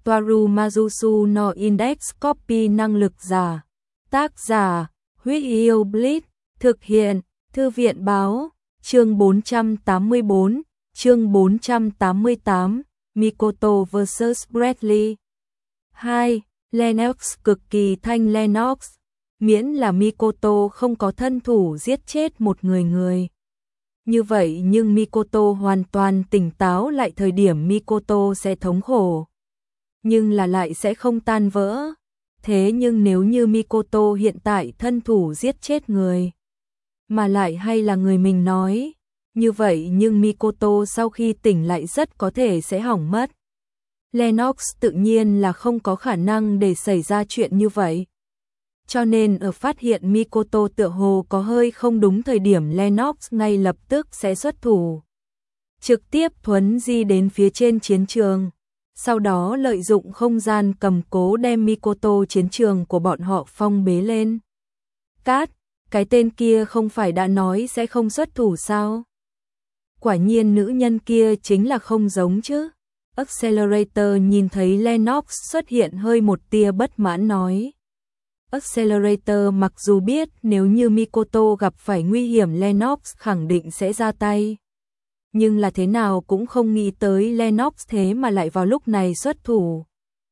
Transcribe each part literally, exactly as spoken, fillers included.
Toaru Majusu no Index Copy năng lực giả. Tác giả, Huyết Yêu Blitz, thực hiện, Thư viện báo, chương bốn trăm tám mươi tư, chương bốn trăm tám mươi tám, Mikoto versus Bradley. hai. Lennox cực kỳ thanh Lennox, miễn là Mikoto không có thân thủ giết chết một người người. Như vậy nhưng Mikoto hoàn toàn tỉnh táo lại thời điểm Mikoto sẽ thống khổ. Nhưng là lại sẽ không tan vỡ. Thế nhưng nếu như Mikoto hiện tại thân thủ giết chết người, mà lại hay là người mình nói, như vậy nhưng Mikoto sau khi tỉnh lại rất có thể sẽ hỏng mất. Lennox tự nhiên là không có khả năng để xảy ra chuyện như vậy. Cho nên ở phát hiện Mikoto tựa hồ có hơi không đúng thời điểm Lennox ngay lập tức sẽ xuất thủ. Trực tiếp thuấn di đến phía trên chiến trường. Sau đó lợi dụng không gian cầm cố đem Mikoto chiến trường của bọn họ phong bế lên. Cát, cái tên kia không phải đã nói sẽ không xuất thủ sao? Quả nhiên nữ nhân kia chính là không giống chứ. Accelerator nhìn thấy Lennox xuất hiện hơi một tia bất mãn nói. Accelerator mặc dù biết nếu như Mikoto gặp phải nguy hiểm Lennox khẳng định sẽ ra tay. Nhưng là thế nào cũng không nghĩ tới Lennox thế mà lại vào lúc này xuất thủ.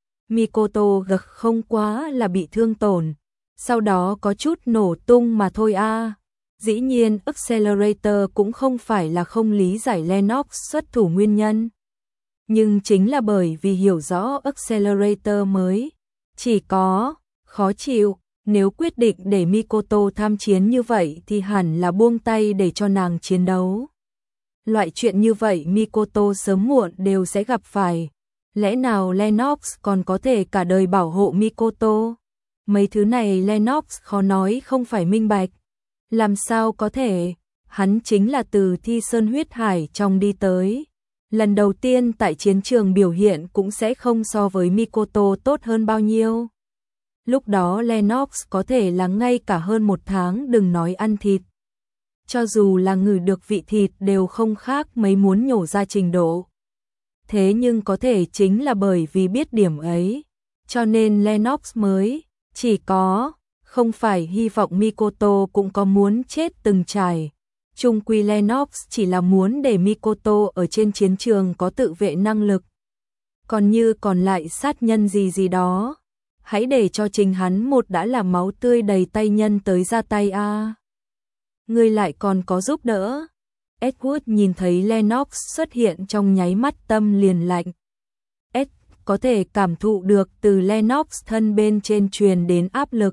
Mikoto gật không quá là bị thương tổn, sau đó có chút nổ tung mà thôi a. À. Dĩ nhiên Accelerator cũng không phải là không lý giải Lennox xuất thủ nguyên nhân. Nhưng chính là bởi vì hiểu rõ Accelerator mới chỉ có khó chịu, nếu quyết định để Mikoto tham chiến như vậy thì hẳn là buông tay để cho nàng chiến đấu. Loại chuyện như vậy Mikoto sớm muộn đều sẽ gặp phải. Lẽ nào Lennox còn có thể cả đời bảo hộ Mikoto? Mấy thứ này Lennox khó nói không phải minh bạch. Làm sao có thể? Hắn chính là từ Thi Sơn huyết hải trong đi tới. Lần đầu tiên tại chiến trường biểu hiện cũng sẽ không so với Mikoto tốt hơn bao nhiêu. Lúc đó Lennox có thể là ngay cả hơn một tháng đừng nói ăn thịt. Cho dù là ngửi được vị thịt đều không khác mấy muốn nhổ ra trình độ. Thế nhưng có thể chính là bởi vì biết điểm ấy, cho nên Lennox mới chỉ có, không phải hy vọng Mikoto cũng có muốn chết từng trải. Chung quy Lennox chỉ là muốn để Mikoto ở trên chiến trường có tự vệ năng lực. Còn như còn lại sát nhân gì gì đó, hãy để cho chính hắn một đã là máu tươi đầy tay nhân tới ra tay a. À. Người lại còn có giúp đỡ. Edward nhìn thấy Lennox xuất hiện trong nháy mắt tâm liền lạnh. Ed có thể cảm thụ được từ Lennox thân bên trên truyền đến áp lực.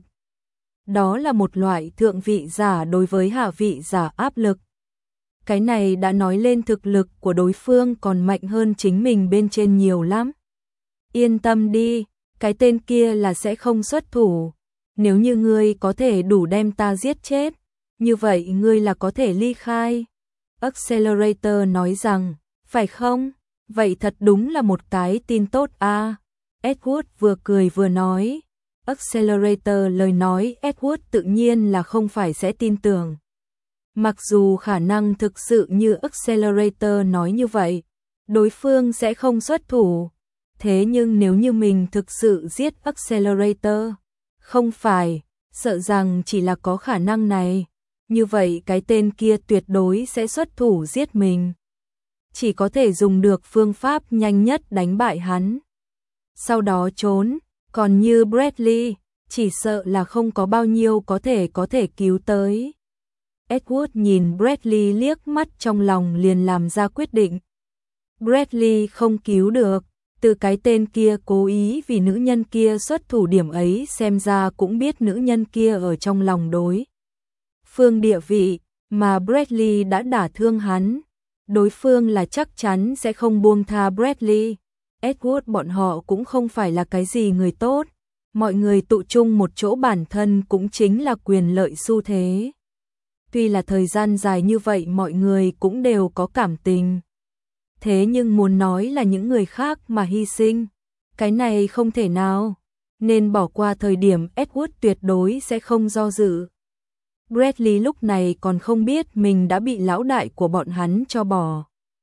Đó là một loại thượng vị giả đối với hạ vị giả áp lực. Cái này đã nói lên thực lực của đối phương còn mạnh hơn chính mình bên trên nhiều lắm. Yên tâm đi, cái tên kia là sẽ không xuất thủ. Nếu như ngươi có thể đủ đem ta giết chết, như vậy ngươi là có thể ly khai. Accelerator nói rằng, phải không? Vậy thật đúng là một cái tin tốt a. À. Edward vừa cười vừa nói. Accelerator lời nói Edward tự nhiên là không phải sẽ tin tưởng. Mặc dù khả năng thực sự như Accelerator nói như vậy, đối phương sẽ không xuất thủ. Thế nhưng nếu như mình thực sự giết Accelerator, không phải, sợ rằng chỉ là có khả năng này. Như vậy cái tên kia tuyệt đối sẽ xuất thủ giết mình. Chỉ có thể dùng được phương pháp nhanh nhất đánh bại hắn. Sau đó trốn, còn như Bradley, chỉ sợ là không có bao nhiêu có thể có thể cứu tới. Edward nhìn Bradley liếc mắt trong lòng liền làm ra quyết định. Bradley không cứu được, từ cái tên kia cố ý vì nữ nhân kia xuất thủ điểm ấy xem ra cũng biết nữ nhân kia ở trong lòng đối phương địa vị, mà Bradley đã đả thương hắn. Đối phương là chắc chắn sẽ không buông tha Bradley. Edward bọn họ cũng không phải là cái gì người tốt. Mọi người tụ chung một chỗ bản thân cũng chính là quyền lợi xu thế. Tuy là thời gian dài như vậy mọi người cũng đều có cảm tình. Thế nhưng muốn nói là những người khác mà hy sinh, cái này không thể nào. Nên bỏ qua thời điểm Edward tuyệt đối sẽ không do dự. Bradley lúc này còn không biết mình đã bị lão đại của bọn hắn cho bỏ.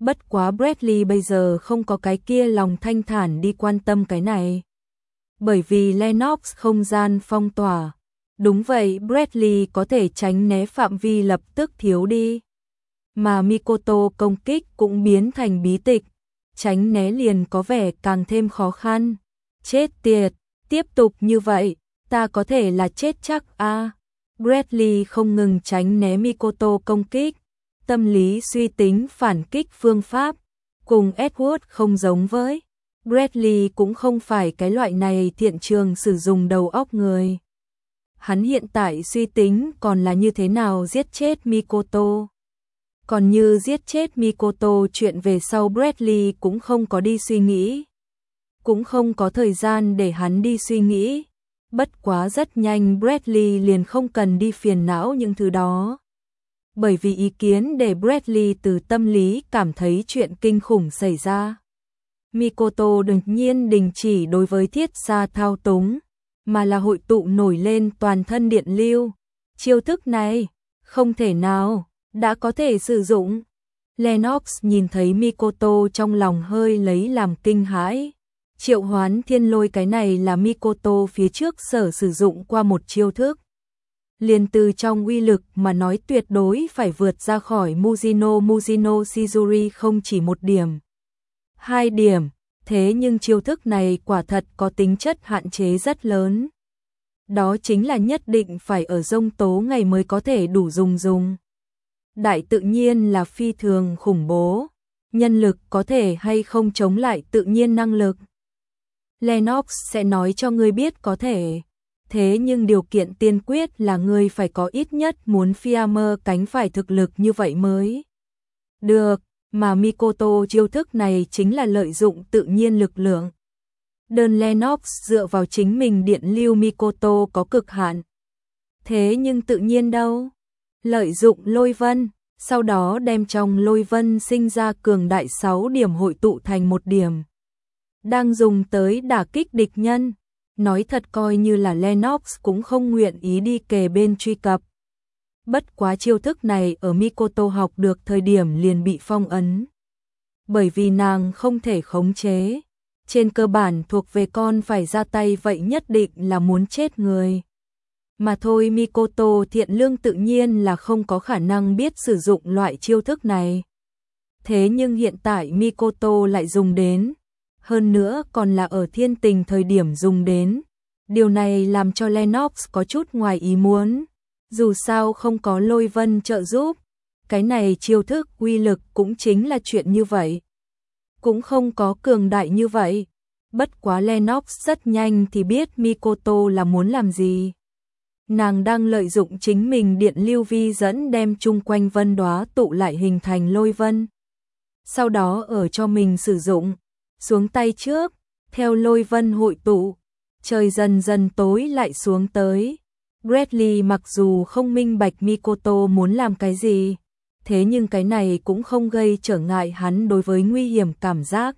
Bất quá Bradley bây giờ không có cái kia lòng thanh thản đi quan tâm cái này. Bởi vì Lennox không gian phong tỏa. Đúng vậy, Bradley có thể tránh né phạm vi lập tức thiếu đi. Mà Mikoto công kích cũng biến thành bí tịch. Tránh né liền có vẻ càng thêm khó khăn. Chết tiệt, tiếp tục như vậy, ta có thể là chết chắc a. À. Bradley không ngừng tránh né Mikoto công kích. Tâm lý suy tính phản kích phương pháp. Cùng Edward không giống với. Bradley cũng không phải cái loại này thiện trường sử dụng đầu óc người. Hắn hiện tại suy tính còn là như thế nào giết chết Mikoto. Còn như giết chết Mikoto chuyện về sau Bradley cũng không có đi suy nghĩ. Cũng không có thời gian để hắn đi suy nghĩ. Bất quá rất nhanh Bradley liền không cần đi phiền não những thứ đó. Bởi vì ý kiến để Bradley từ tâm lý cảm thấy chuyện kinh khủng xảy ra. Mikoto đột nhiên đình chỉ đối với thiết xa thao túng, mà là hội tụ nổi lên toàn thân điện lưu. Chiêu thức này, không thể nào, đã có thể sử dụng. Lennox nhìn thấy Mikoto trong lòng hơi lấy làm kinh hãi. Triệu hoán thiên lôi cái này là Mikoto phía trước sở sử dụng qua một chiêu thức. Liền từ trong uy lực mà nói tuyệt đối phải vượt ra khỏi Mujino Mujino Shizuri không chỉ một điểm. Hai điểm, thế nhưng chiêu thức này quả thật có tính chất hạn chế rất lớn. Đó chính là nhất định phải ở giông tố ngày mới có thể đủ dùng dùng. Đại tự nhiên là phi thường khủng bố, nhân lực có thể hay không chống lại tự nhiên năng lực. Lennox sẽ nói cho ngươi biết có thể, thế nhưng điều kiện tiên quyết là ngươi phải có ít nhất muốn Fiamer cánh phải thực lực như vậy mới được, mà Mikoto chiêu thức này chính là lợi dụng tự nhiên lực lượng. Đơn Lennox dựa vào chính mình điện lưu Mikoto có cực hạn. Thế nhưng tự nhiên đâu? Lợi dụng lôi vân, sau đó đem trong lôi vân sinh ra cường đại sáu điểm hội tụ thành một điểm. Đang dùng tới đả kích địch nhân. Nói thật coi như là Lennox cũng không nguyện ý đi kề bên truy cập. Bất quá chiêu thức này ở Mikoto học được thời điểm liền bị phong ấn. Bởi vì nàng không thể khống chế. Trên cơ bản thuộc về con phải ra tay vậy nhất định là muốn chết người. Mà thôi Mikoto thiện lương tự nhiên là không có khả năng biết sử dụng loại chiêu thức này. Thế nhưng hiện tại Mikoto lại dùng đến. Hơn nữa còn là ở thiên tình thời điểm dùng đến. Điều này làm cho Lennox có chút ngoài ý muốn. Dù sao không có lôi vân trợ giúp. Cái này chiêu thức uy lực cũng chính là chuyện như vậy. Cũng không có cường đại như vậy. Bất quá Lennox rất nhanh thì biết Mikoto là muốn làm gì. Nàng đang lợi dụng chính mình điện lưu vi dẫn đem chung quanh vân đóa tụ lại hình thành lôi vân. Sau đó ở cho mình sử dụng. Xuống tay trước, theo lôi vân hội tụ, trời dần dần tối lại xuống tới. Bradley mặc dù không minh bạch Mikoto muốn làm cái gì, thế nhưng cái này cũng không gây trở ngại hắn đối với nguy hiểm cảm giác.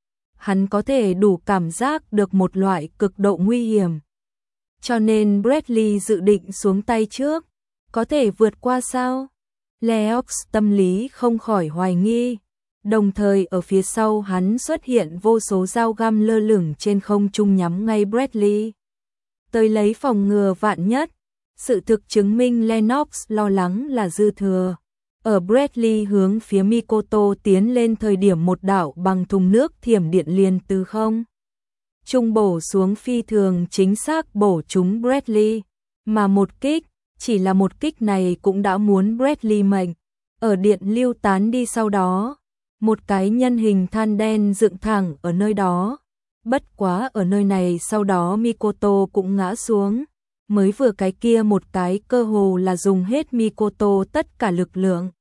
Hắn có thể đủ cảm giác được một loại cực độ nguy hiểm. Cho nên Bradley dự định xuống tay trước, có thể vượt qua sao? Lennox tâm lý không khỏi hoài nghi. Đồng thời ở phía sau hắn xuất hiện vô số dao găm lơ lửng trên không trung nhắm ngay Bradley. Tới lấy phòng ngừa vạn nhất, sự thực chứng minh Lennox lo lắng là dư thừa. Ở Bradley hướng phía Mikoto tiến lên thời điểm một đạo bằng thùng nước thiểm điện liền từ không trung bổ xuống phi thường chính xác bổ trúng Bradley, mà một kích, chỉ là một kích này cũng đã muốn Bradley mệnh. Ở điện lưu tán đi sau đó, một cái nhân hình than đen dựng thẳng ở nơi đó. Bất quá ở nơi này sau đó Mikoto cũng ngã xuống. Mới vừa cái kia một cái cơ hồ là dùng hết Mikoto tất cả lực lượng.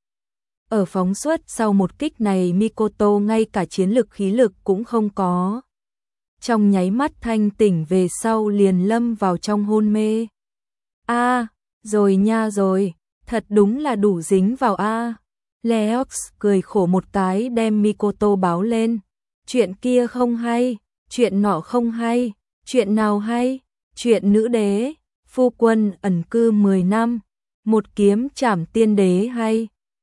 Ở phóng xuất sau một kích này Mikoto ngay cả chiến lực khí lực cũng không có. Trong nháy mắt thanh tỉnh về sau liền lâm vào trong hôn mê. A, à, rồi nha rồi, thật đúng là đủ dính vào a. À. Lennox cười khổ một cái đem Mikoto báo lên. Chuyện kia không hay, chuyện nọ không hay, chuyện nào hay, chuyện nữ đế, phu quân ẩn cư mười năm, một kiếm trảm tiên đế hay.